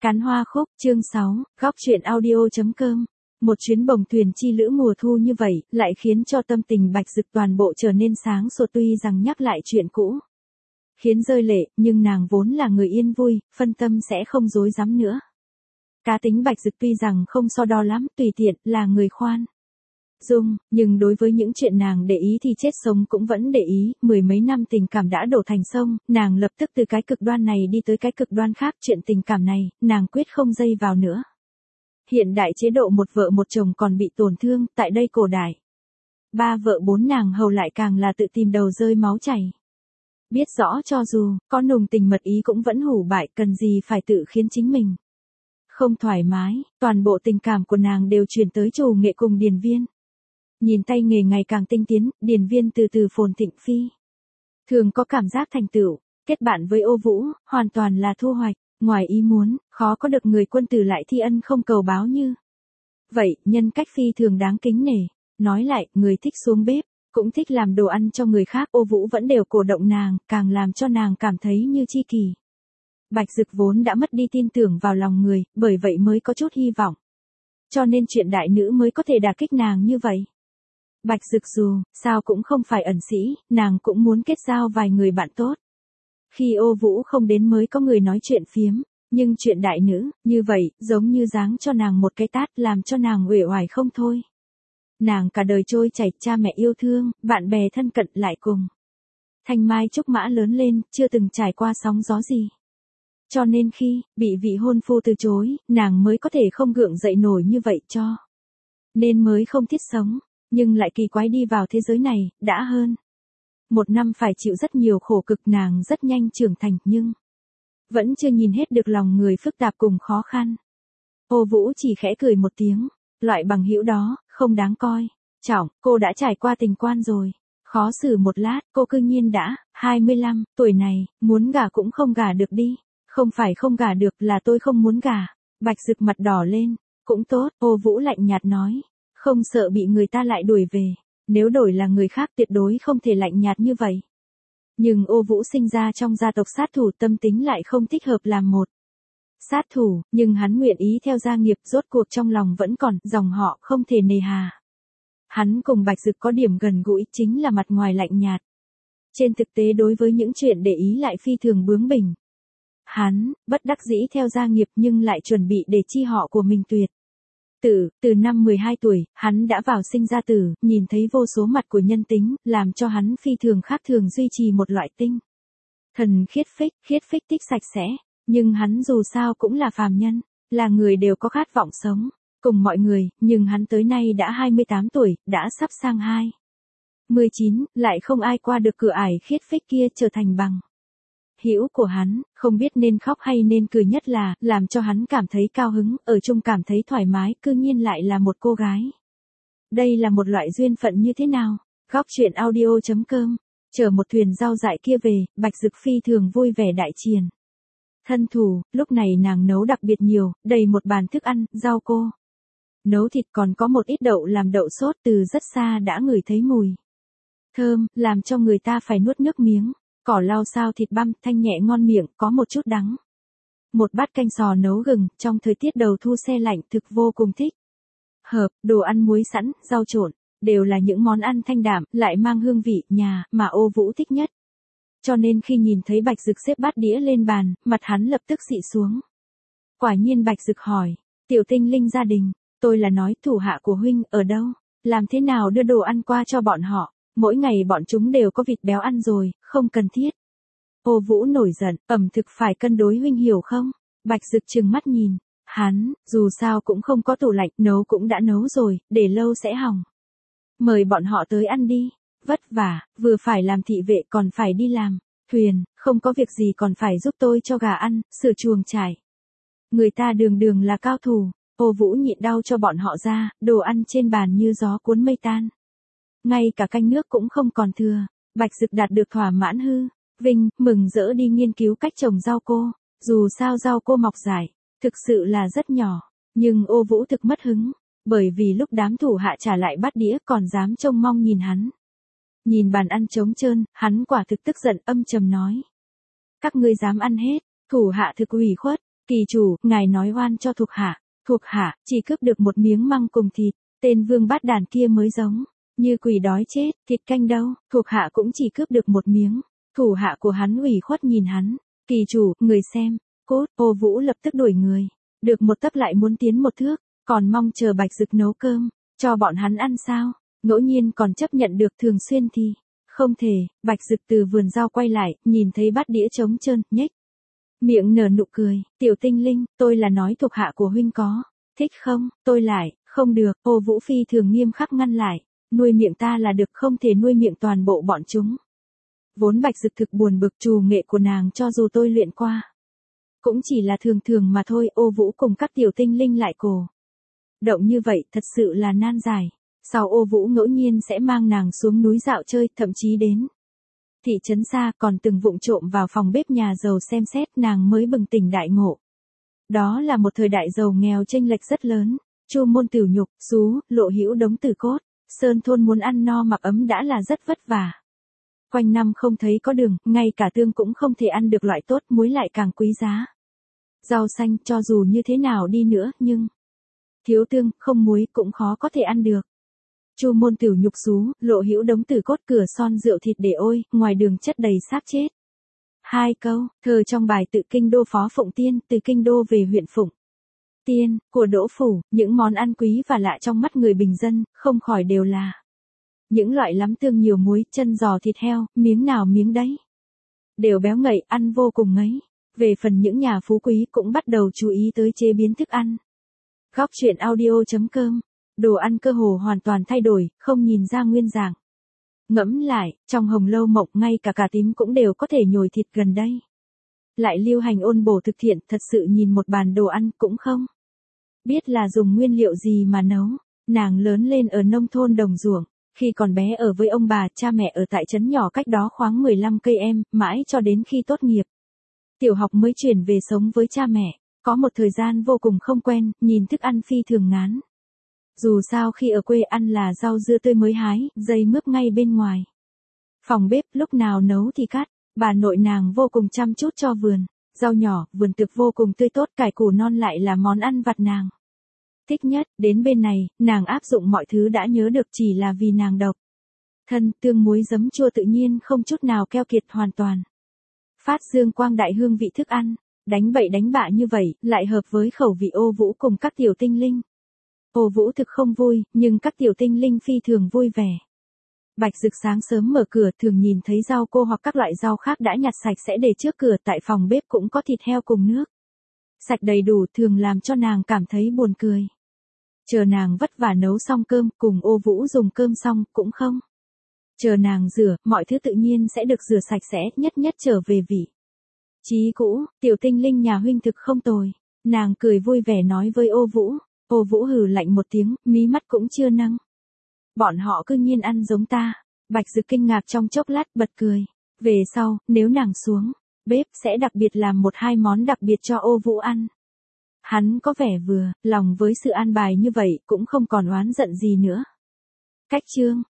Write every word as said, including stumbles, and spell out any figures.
Cắn hoa khúc, chương sáu, góc truyện audio.com. Một chuyến bồng thuyền chi lữ mùa thu như vậy, lại khiến cho tâm tình Bạch Dực toàn bộ trở nên sáng sủa, tuy rằng nhắc lại chuyện cũ khiến rơi lệ, nhưng nàng vốn là người yên vui, phân tâm sẽ không rối rắm nữa. Cá tính Bạch Dực tuy rằng không so đo lắm, tùy tiện, là người khoan dung, nhưng đối với những chuyện nàng để ý thì chết sống cũng vẫn để ý. Mười mấy năm tình cảm đã đổ thành sông, nàng lập tức từ cái cực đoan này đi tới cái cực đoan khác. Chuyện tình cảm này, nàng quyết không dây vào nữa. Hiện đại chế độ một vợ một chồng còn bị tổn thương, tại đây cổ đại ba vợ bốn nàng hầu lại càng là tự tìm đầu rơi máu chảy. Biết rõ cho dù có nồng tình mật ý cũng vẫn hủ bại, cần gì phải tự khiến chính mình không thoải mái. Toàn bộ tình cảm của nàng đều chuyển tới trù nghệ cùng Điền Viên. Nhìn tay nghề ngày càng tinh tiến, Điền Viên từ từ phồn thịnh phi thường có cảm giác thành tựu. Kết bạn với Ô Vũ, hoàn toàn là thu hoạch ngoài ý muốn, khó có được người quân tử lại thi ân không cầu báo như vậy. Nhân cách phi thường đáng kính nể. Nói lại, người thích xuống bếp, cũng thích làm đồ ăn cho người khác. Ô Vũ vẫn đều cổ động nàng, càng làm cho nàng cảm thấy như tri kỷ. Bạch Dực vốn đã mất đi tin tưởng vào lòng người, bởi vậy mới có chút hy vọng. Cho nên chuyện đại nữ mới có thể đả kích nàng như vậy. Bạch Dực dù sao cũng không phải ẩn sĩ, nàng cũng muốn kết giao vài người bạn tốt. Khi Ô Vũ không đến mới có người nói chuyện phiếm, nhưng chuyện đại nữ, như vậy, giống như giáng cho nàng một cái tát, làm cho nàng uể oải không thôi. Nàng cả đời trôi chảy, cha mẹ yêu thương, bạn bè thân cận lại cùng thanh mai trúc mã lớn lên, chưa từng trải qua sóng gió gì. Cho nên khi bị vị hôn phu từ chối, nàng mới có thể không gượng dậy nổi như vậy, cho nên mới không thiết sống. Nhưng lại kỳ quái, đi vào thế giới này, đã hơn một năm phải chịu rất nhiều khổ cực, nàng rất nhanh trưởng thành, nhưng vẫn chưa nhìn hết được lòng người phức tạp cùng khó khăn. Ô Vũ chỉ khẽ cười một tiếng, loại bằng hữu đó, không đáng coi trọng. Cô đã trải qua tình quan rồi. Khó xử một lát, cô cư nhiên đã hai mươi lăm tuổi này, muốn gả cũng không gả được đi. Không phải không gả được, là tôi không muốn gả. Bạch Dực mặt đỏ lên. Cũng tốt, Ô Vũ lạnh nhạt nói. Không sợ bị người ta lại đuổi về. Nếu đổi là người khác tuyệt đối không thể lạnh nhạt như vậy. Nhưng Ô Vũ sinh ra trong gia tộc sát thủ, tâm tính lại không thích hợp làm một sát thủ, nhưng hắn nguyện ý theo gia nghiệp, rốt cuộc trong lòng vẫn còn dòng họ không thể nề hà. Hắn cùng Bạch Dực có điểm gần gũi, chính là mặt ngoài lạnh nhạt. Trên thực tế đối với những chuyện để ý lại phi thường bướng bỉnh. Hắn, bất đắc dĩ theo gia nghiệp nhưng lại chuẩn bị để chi họ của mình tuyệt tử. Từ năm mười hai tuổi, hắn đã vào sinh ra tử, nhìn thấy vô số mặt của nhân tính, làm cho hắn phi thường khác thường, duy trì một loại tinh thần khiết phích, khiết phích tích sạch sẽ. Nhưng hắn dù sao cũng là phàm nhân, là người đều có khát vọng sống cùng mọi người, nhưng hắn tới nay đã hai mươi tám tuổi, đã sắp sang hai mươi chín, lại không ai qua được cửa ải khiết phích kia trở thành bằng hữu của hắn. Không biết nên khóc hay nên cười, nhất là làm cho hắn cảm thấy cao hứng, ở chung cảm thấy thoải mái, cư nhiên lại là một cô gái. Đây là một loại duyên phận như thế nào? Góc truyện audio.com. Chở một thuyền rau dại kia về, Bạch Dực phi thường vui vẻ đại triền thân thủ. Lúc này nàng nấu đặc biệt nhiều, đầy một bàn thức ăn, rau cô nấu thịt, còn có một ít đậu làm đậu sốt, từ rất xa đã ngửi thấy mùi thơm, làm cho người ta phải nuốt nước miếng. Cỏ lau sao thịt băm, thanh nhẹ ngon miệng, có một chút đắng. Một bát canh sò nấu gừng, trong thời tiết đầu thu se lạnh, thực vô cùng thích hợp. Đồ ăn muối sẵn, rau trộn, đều là những món ăn thanh đạm, lại mang hương vị nhà mà Ô Vũ thích nhất. Cho nên khi nhìn thấy Bạch Dực xếp bát đĩa lên bàn, mặt hắn lập tức xị xuống. Quả nhiên Bạch Dực hỏi, tiểu tinh linh gia đình, tôi là nói thủ hạ của huynh ở đâu, làm thế nào đưa đồ ăn qua cho bọn họ, mỗi ngày bọn chúng đều có vịt béo ăn rồi, không cần thiết. Ô Vũ nổi giận, ẩm thực phải cân đối, huynh hiểu không? Bạch Dực trừng mắt nhìn hắn, dù sao cũng không có tủ lạnh, nấu cũng đã nấu rồi, để lâu sẽ hỏng. Mời bọn họ tới ăn đi. Vất vả, vừa phải làm thị vệ còn phải đi làm thuyền, không có việc gì còn phải giúp tôi cho gà ăn, sửa chuồng trại. Người ta đường đường là cao thủ. Ô Vũ nhịn đau cho bọn họ ra, đồ ăn trên bàn như gió cuốn mây tan. Ngay cả canh nước cũng không còn thừa. Bạch Dực đạt được thỏa mãn hư vinh, mừng rỡ đi nghiên cứu cách trồng rau cô. Dù sao rau cô mọc dài, thực sự là rất nhỏ, nhưng Ô Vũ thực mất hứng, bởi vì lúc đám thủ hạ trả lại bát đĩa còn dám trông mong nhìn hắn. Nhìn bàn ăn trống trơn, hắn quả thực tức giận, âm trầm nói. Các ngươi dám ăn hết, thủ hạ thực ủy khuất. Kỳ chủ, ngài nói oan cho thuộc hạ, thuộc hạ, chỉ cướp được một miếng măng cùng thịt, tên vương bát đàn kia mới giống, như quỷ đói chết, thịt canh đâu, thuộc hạ cũng chỉ cướp được một miếng, thủ hạ của hắn ủy khuất nhìn hắn, kỳ chủ, người xem, cốt, Ô Vũ lập tức đuổi người, được một tấc lại muốn tiến một thước, còn mong chờ Bạch Dực nấu cơm, cho bọn hắn ăn sao, ngẫu nhiên còn chấp nhận được thường xuyên thì, không thể, Bạch Dực từ vườn rau quay lại, nhìn thấy bát đĩa trống trơn, nhếch miệng nở nụ cười, tiểu tinh linh, tôi là nói thuộc hạ của huynh có, thích không, tôi lại, không được, Ô Vũ phi thường nghiêm khắc ngăn lại, nuôi miệng ta là được không thể nuôi miệng toàn bộ bọn chúng. Vốn Bạch Dực thực buồn bực trù nghệ của nàng cho dù tôi luyện qua. Cũng chỉ là thường thường mà thôi, Ô Vũ cùng các tiểu tinh linh lại cổ. Động như vậy thật sự là nan giải. Sau Ô Vũ ngẫu nhiên sẽ mang nàng xuống núi dạo chơi, thậm chí đến thị trấn xa, còn từng vụng trộm vào phòng bếp nhà giàu xem xét, nàng mới bừng tỉnh đại ngộ. Đó là một thời đại giàu nghèo chênh lệch rất lớn, Chu môn tiểu nhục, xú, lộ hữu đống tử cốt, sơn thôn muốn ăn no mặc ấm đã là rất vất vả. Quanh năm không thấy có đường, ngay cả tương cũng không thể ăn được loại tốt, muối lại càng quý giá. Rau xanh cho dù như thế nào đi nữa, nhưng thiếu tương, không muối cũng khó có thể ăn được. Chu môn tiểu nhục xú, lộ hữu đống tử cốt, cửa son rượu thịt để ôi, ngoài đường chất đầy xác chết. Hai câu, thơ trong bài Tự kinh đô Phó Phụng Tiên, từ kinh đô về huyện Phụng Tiên, của Đỗ Phủ, những món ăn quý và lạ trong mắt người bình dân, không khỏi đều là những loại lắm tương nhiều muối, chân giò thịt heo, miếng nào miếng đấy. Đều béo ngậy, ăn vô cùng ngấy. Về phần những nhà phú quý cũng bắt đầu chú ý tới chế biến thức ăn. Góc truyện audio chấm com, đồ ăn cơ hồ hoàn toàn thay đổi, không nhìn ra nguyên dạng. Ngẫm lại, trong hồng lâu mộng ngay cả cà tím cũng đều có thể nhồi thịt gần đây. Lại lưu hành ôn bổ thực thiện, thật sự nhìn một bàn đồ ăn cũng không biết là dùng nguyên liệu gì mà nấu. Nàng lớn lên ở nông thôn đồng ruộng, khi còn bé ở với ông bà, cha mẹ ở tại trấn nhỏ cách đó khoảng mười lăm cây em, mãi cho đến khi tốt nghiệp tiểu học mới chuyển về sống với cha mẹ. Có một thời gian vô cùng không quen, nhìn thức ăn phi thường ngán. Dù sao khi ở quê ăn là rau dưa tươi mới hái, dây mướp ngay bên ngoài phòng bếp, lúc nào nấu thì cắt. Bà nội nàng vô cùng chăm chút cho vườn rau nhỏ, vườn thực vô cùng tươi tốt, cải củ non lại là món ăn vặt nàng thích nhất. Đến bên này, nàng áp dụng mọi thứ đã nhớ được chỉ là vì nàng độc thân, tương muối giấm chua tự nhiên không chút nào keo kiệt, hoàn toàn phát dương quang đại hương vị thức ăn. Đánh bậy đánh bạ như vậy, lại hợp với khẩu vị Ô Vũ cùng các tiểu tinh linh. Ô Vũ thực không vui, nhưng các tiểu tinh linh phi thường vui vẻ. Bạch Dực sáng sớm mở cửa, thường nhìn thấy rau cô hoặc các loại rau khác đã nhặt sạch sẽ để trước cửa, tại phòng bếp cũng có thịt heo cùng nước sạch đầy đủ, thường làm cho nàng cảm thấy buồn cười. Chờ nàng vất vả nấu xong cơm, cùng Ô Vũ dùng cơm xong, cũng không chờ nàng rửa, mọi thứ tự nhiên sẽ được rửa sạch sẽ, nhất nhất trở về vị trí cũ. Tiểu tinh linh nhà huynh thực không tồi. Nàng cười vui vẻ nói với Ô Vũ. Ô Vũ hừ lạnh một tiếng, mí mắt cũng chưa nâng. Bọn họ cứ nhiên ăn giống ta. Bạch Dực kinh ngạc trong chốc lát, bật cười. Về sau, nếu nàng xuống bếp, sẽ đặc biệt làm một hai món đặc biệt cho Ô Vũ ăn. Hắn có vẻ vừa lòng với sự an bài như vậy, cũng không còn oán giận gì nữa. Cách chương